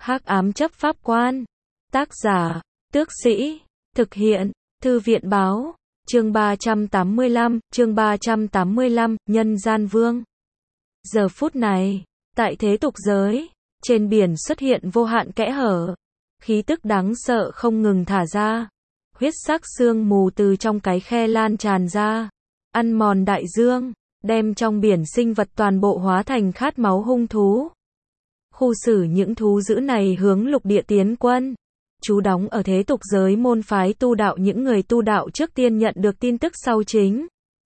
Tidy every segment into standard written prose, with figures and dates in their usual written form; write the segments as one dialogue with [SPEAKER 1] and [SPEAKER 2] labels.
[SPEAKER 1] Hắc ám chấp pháp quan. Tác giả, Tước Sĩ. Thực hiện, Thư viện báo. Chương 385, Nhân gian vương. Giờ phút này, tại thế tục giới, trên biển xuất hiện vô hạn kẽ hở. Khí tức đáng sợ không ngừng thả ra. Huyết sắc sương mù từ trong cái khe lan tràn ra, ăn mòn đại dương, đem trong biển sinh vật toàn bộ hóa thành khát máu hung thú. Khu xử những thú dữ này hướng lục địa tiến quân. Trú đóng ở thế tục giới môn phái tu đạo, những người tu đạo trước tiên nhận được tin tức sau chính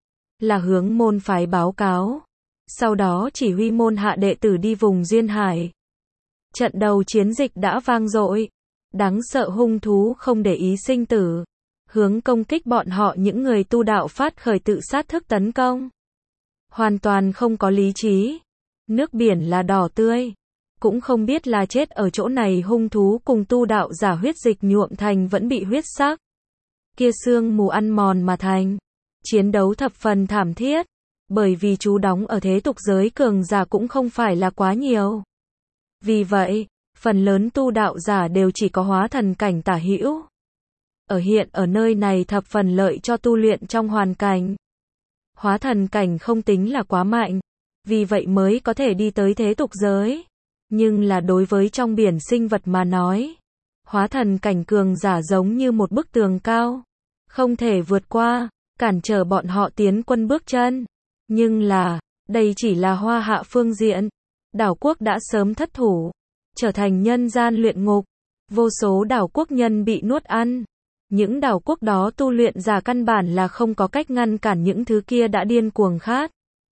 [SPEAKER 1] là hướng môn phái báo cáo. Sau đó chỉ huy môn hạ đệ tử đi vùng duyên hải. Trận đầu chiến dịch đã vang dội. Đáng sợ hung thú không để ý sinh tử, hướng công kích bọn họ, những người tu đạo phát khởi tự sát thức tấn công. Hoàn toàn không có lý trí. Nước biển là đỏ tươi. Cũng không biết là chết ở chỗ này hung thú cùng tu đạo giả huyết dịch nhuộm thành vẫn bị huyết sắc kia sương mù ăn mòn mà thành. Chiến đấu thập phần thảm thiết, bởi vì trú đóng ở thế tục giới cường giả cũng không phải là quá nhiều. Vì vậy, phần lớn tu đạo giả đều chỉ có hóa thần cảnh tả hữu. Hiện ở nơi này thập phần lợi cho tu luyện trong hoàn cảnh. Hóa thần cảnh không tính là quá mạnh, vì vậy mới có thể đi tới thế tục giới. Nhưng là đối với trong biển sinh vật mà nói, hóa thần cảnh cường giả giống như một bức tường cao, không thể vượt qua, cản trở bọn họ tiến quân bước chân. Nhưng là, đây chỉ là Hoa Hạ phương diện. Đảo quốc đã sớm thất thủ, trở thành nhân gian luyện ngục. Vô số đảo quốc nhân bị nuốt ăn. Những đảo quốc đó tu luyện giả căn bản là không có cách ngăn cản những thứ kia đã điên cuồng khát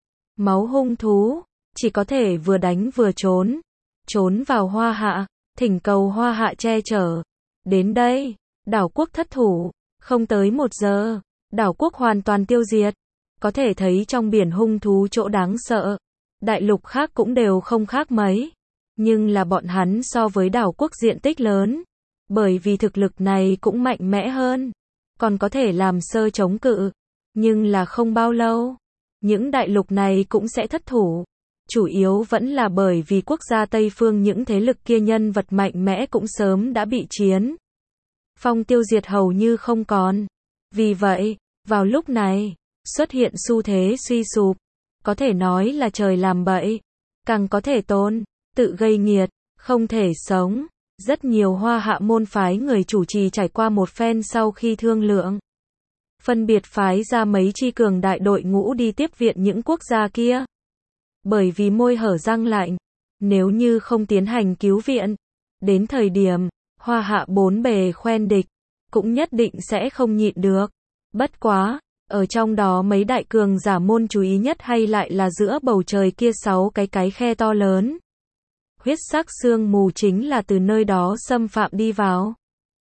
[SPEAKER 1] máu hung thú, chỉ có thể vừa đánh vừa trốn. Trốn vào Hoa Hạ, thỉnh cầu Hoa Hạ che chở. Đến đây, đảo quốc thất thủ, không tới 1 giờ, đảo quốc hoàn toàn tiêu diệt. Có thể thấy trong biển hung thú chỗ đáng sợ. Đại lục khác cũng đều không khác mấy. Nhưng là bọn hắn so với đảo quốc diện tích lớn. Bởi vì thực lực này cũng mạnh mẽ hơn. Còn có thể làm sơ chống cự. Nhưng là không bao lâu, những đại lục này cũng sẽ thất thủ. Chủ yếu vẫn là bởi vì quốc gia Tây phương những thế lực kia nhân vật mạnh mẽ cũng sớm đã bị chiến phong tiêu diệt hầu như không còn. Vì vậy, vào lúc này, xuất hiện xu thế suy sụp. Có thể nói là trời làm bậy, càng có thể tôn, tự gây nghiệt, không thể sống. Rất nhiều Hoa Hạ môn phái người chủ trì trải qua một phen sau khi thương lượng, phân biệt phái ra mấy chi cường đại đội ngũ đi tiếp viện những quốc gia kia. Bởi vì môi hở răng lạnh, nếu như không tiến hành cứu viện, đến thời điểm Hoa Hạ bốn bề khoen địch, cũng nhất định sẽ không nhịn được. Bất quá, ở trong đó mấy đại cường giả môn chú ý nhất hay lại là giữa bầu trời kia 6 cái khe to lớn. Huyết sắc sương mù chính là từ nơi đó xâm phạm đi vào.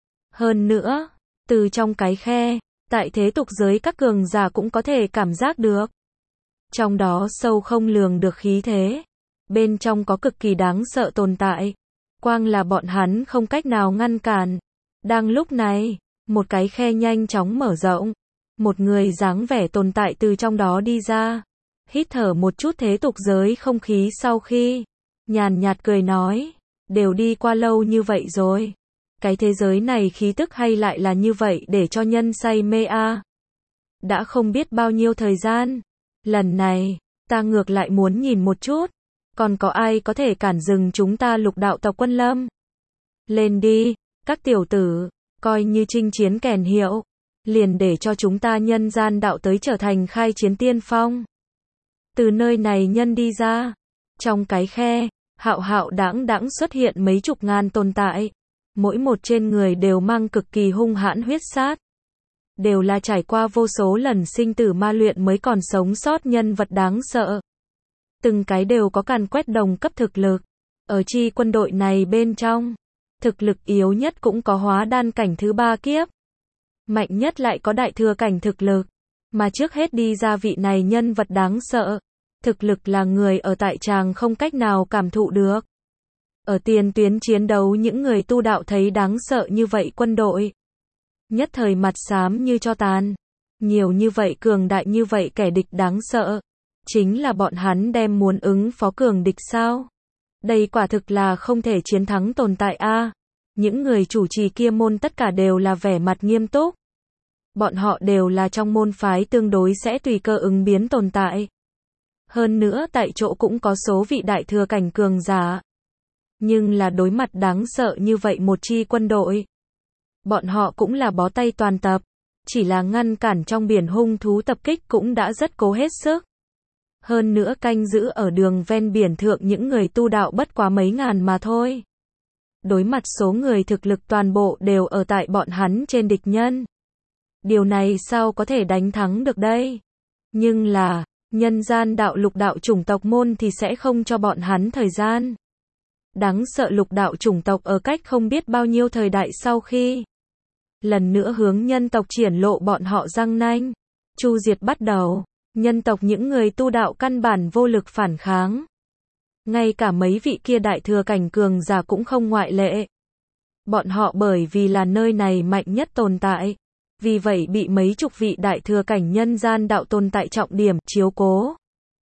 [SPEAKER 1] Hơn nữa, từ trong cái khe, tại thế tục giới các cường giả cũng có thể cảm giác được. Trong đó sâu không lường được khí thế. Bên trong có cực kỳ đáng sợ tồn tại. Quang là bọn hắn không cách nào ngăn cản. Đang lúc này, một cái khe nhanh chóng mở rộng. Một người dáng vẻ tồn tại từ trong đó đi ra. Hít thở một chút thế tục giới không khí sau khi nhàn nhạt cười nói, đều đi qua lâu như vậy rồi. Cái thế giới này khí tức hay lại là như vậy để cho nhân say mê a. Đã không biết bao nhiêu thời gian. Lần này, ta ngược lại muốn nhìn một chút. Còn có ai có thể cản dừng chúng ta Lục đạo tộc Quân Lâm? Lên đi, các tiểu tử, coi như chinh chiến kèn hiệu. Liền để cho chúng ta nhân gian đạo tới trở thành khai chiến tiên phong. Từ nơi này nhân đi ra. Trong cái khe, hạo hạo đãng đãng xuất hiện mấy chục ngàn tồn tại. Mỗi một trên người đều mang cực kỳ hung hãn huyết sát. Đều là trải qua vô số lần sinh tử ma luyện mới còn sống sót nhân vật đáng sợ. Từng cái đều có càn quét đồng cấp thực lực. Ở chi quân đội này bên trong, thực lực yếu nhất cũng có hóa đan cảnh thứ 3 kiếp. Mạnh nhất lại có đại thừa cảnh thực lực. Mà trước hết đi ra vị này nhân vật đáng sợ. Thực lực là người ở tại tràng không cách nào cảm thụ được. Ở tiền tuyến chiến đấu những người tu đạo thấy đáng sợ như vậy quân đội. Nhất thời mặt xám như tro tàn. Nhiều như vậy cường đại như vậy kẻ địch đáng sợ. Chính là bọn hắn đem muốn ứng phó cường địch sao? Đây quả thực là không thể chiến thắng tồn tại a. Những người chủ trì kia môn tất cả đều là vẻ mặt nghiêm túc. Bọn họ đều là trong môn phái tương đối sẽ tùy cơ ứng biến tồn tại. Hơn nữa tại chỗ cũng có số vị đại thừa cảnh cường giả. Nhưng là đối mặt đáng sợ như vậy một chi quân đội. Bọn họ cũng là bó tay toàn tập. Chỉ là ngăn cản trong biển hung thú tập kích cũng đã rất cố hết sức. Hơn nữa canh giữ ở đường ven biển thượng những người tu đạo bất quá mấy ngàn mà thôi. Đối mặt số người thực lực toàn bộ đều ở tại bọn hắn trên địch nhân. Điều này sao có thể đánh thắng được đây? Nhưng là, nhân gian đạo lục đạo chủng tộc môn thì sẽ không cho bọn hắn thời gian. Đáng sợ lục đạo chủng tộc ở cách không biết bao nhiêu thời đại sau khi lần nữa hướng nhân tộc triển lộ bọn họ răng nanh. Chu diệt bắt đầu. Nhân tộc những người tu đạo căn bản vô lực phản kháng. Ngay cả mấy vị kia đại thừa cảnh cường giả cũng không ngoại lệ. Bọn họ bởi vì là nơi này mạnh nhất tồn tại. Vì vậy bị mấy chục vị đại thừa cảnh nhân gian đạo tồn tại trọng điểm chiếu cố.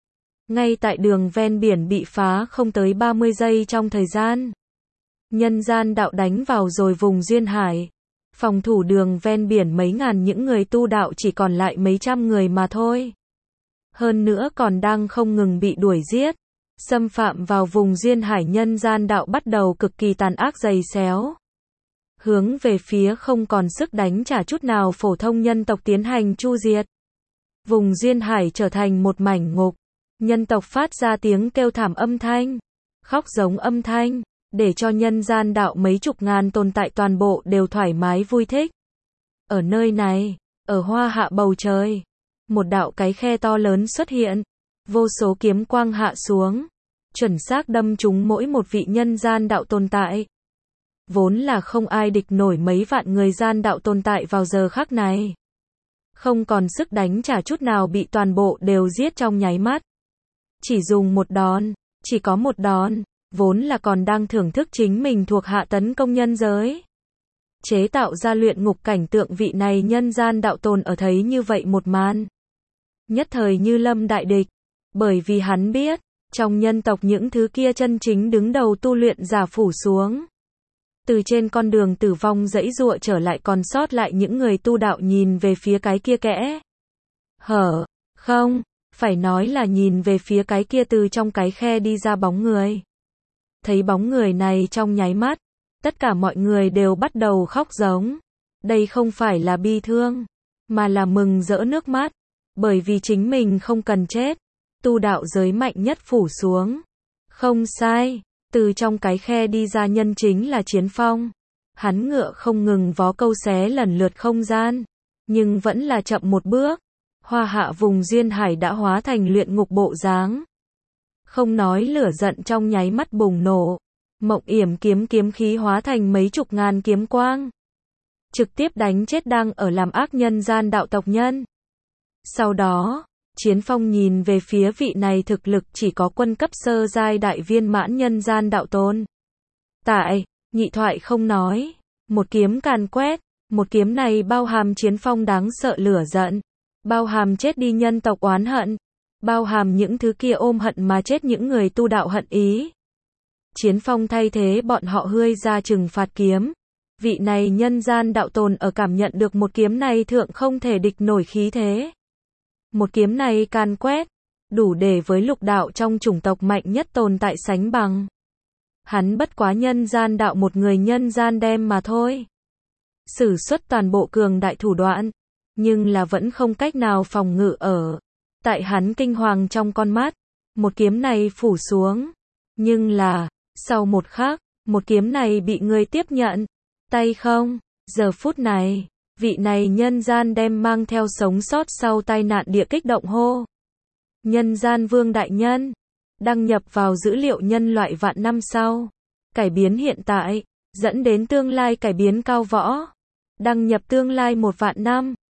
[SPEAKER 1] Ngay tại đường ven biển bị phá không tới 30 giây trong thời gian. Nhân gian đạo đánh vào rồi vùng duyên hải. Phòng thủ đường ven biển mấy ngàn những người tu đạo chỉ còn lại mấy trăm người mà thôi. Hơn nữa còn đang không ngừng bị đuổi giết. Xâm phạm vào vùng duyên hải nhân gian đạo bắt đầu cực kỳ tàn ác giày xéo. Hướng về phía không còn sức đánh trả chút nào phổ thông nhân tộc tiến hành chu diệt. Vùng duyên hải trở thành một mảnh ngục. Nhân tộc phát ra tiếng kêu thảm âm thanh. Khóc giống âm thanh. Để cho nhân gian đạo mấy chục ngàn tồn tại toàn bộ đều thoải mái vui thích. Ở nơi này, ở hoa hạ bầu trời. Một đạo cái khe to lớn xuất hiện. Vô số kiếm quang hạ xuống. Chuẩn xác đâm trúng mỗi một vị nhân gian đạo tồn tại. Vốn là không ai địch nổi mấy vạn người gian đạo tồn tại vào giờ khắc này. Không còn sức đánh trả chút nào bị toàn bộ đều giết trong nháy mắt. Chỉ dùng một đòn, chỉ có một đòn, vốn là còn đang thưởng thức chính mình thuộc hạ tấn công nhân giới. Chế tạo ra luyện ngục cảnh tượng vị này nhân gian đạo tồn ở thấy như vậy một màn. Nhất thời như lâm đại địch, bởi vì hắn biết, trong nhân tộc những thứ kia chân chính đứng đầu tu luyện giả phủ xuống. Từ trên con đường tử vong dãy dụa trở lại còn sót lại những người tu đạo nhìn về phía cái kia kẽ. Hở, không, phải nói là nhìn về phía cái kia từ trong cái khe đi ra bóng người. Thấy bóng người này trong nháy mắt, tất cả mọi người đều bắt đầu khóc giống. Đây không phải là bi thương, mà là mừng rỡ nước mắt. Bởi vì chính mình không cần chết. Tu đạo giới mạnh nhất phủ xuống. Không sai, từ trong cái khe đi ra nhân chính là Chiến Phong. Hắn ngựa không ngừng vó câu xé lần lượt không gian. Nhưng vẫn là chậm một bước. Hoa hạ vùng duyên hải đã hóa thành luyện ngục bộ dáng. Không nói lửa giận trong nháy mắt bùng nổ. Mộng yểm kiếm khí hóa thành mấy chục ngàn kiếm quang. Trực tiếp đánh chết đang ở làm ác nhân gian đạo tộc nhân. Sau đó, Chiến Phong nhìn về phía vị này thực lực chỉ có quân cấp sơ giai đại viên mãn nhân gian đạo tôn. Tại, nhị thoại không nói, một kiếm càn quét, một kiếm này bao hàm Chiến Phong đáng sợ lửa giận, bao hàm chết đi nhân tộc oán hận, bao hàm những thứ kia ôm hận mà chết những người tu đạo hận ý. Chiến Phong thay thế bọn họ hươi ra trừng phạt kiếm. Vị này nhân gian đạo tôn ở cảm nhận được một kiếm này thượng không thể địch nổi khí thế. Một kiếm này càn quét, đủ để với lục đạo trong chủng tộc mạnh nhất tồn tại sánh bằng. Hắn bất quá nhân gian đạo một người nhân gian đem mà thôi. Sử xuất toàn bộ cường đại thủ đoạn, nhưng là vẫn không cách nào phòng ngự ở. Tại hắn kinh hoàng trong con mắt, một kiếm này phủ xuống. Nhưng là, sau một khắc, một kiếm này bị người tiếp nhận. Tay không, giờ phút này. Vị này nhân gian đem mang theo sống sót sau tai nạn địa kích động hô. Nhân gian vương đại nhân. Đăng nhập vào dữ liệu nhân loại vạn năm sau. Cải biến hiện tại. Dẫn đến tương lai cải biến cao võ. Đăng nhập tương lai 1 vạn năm.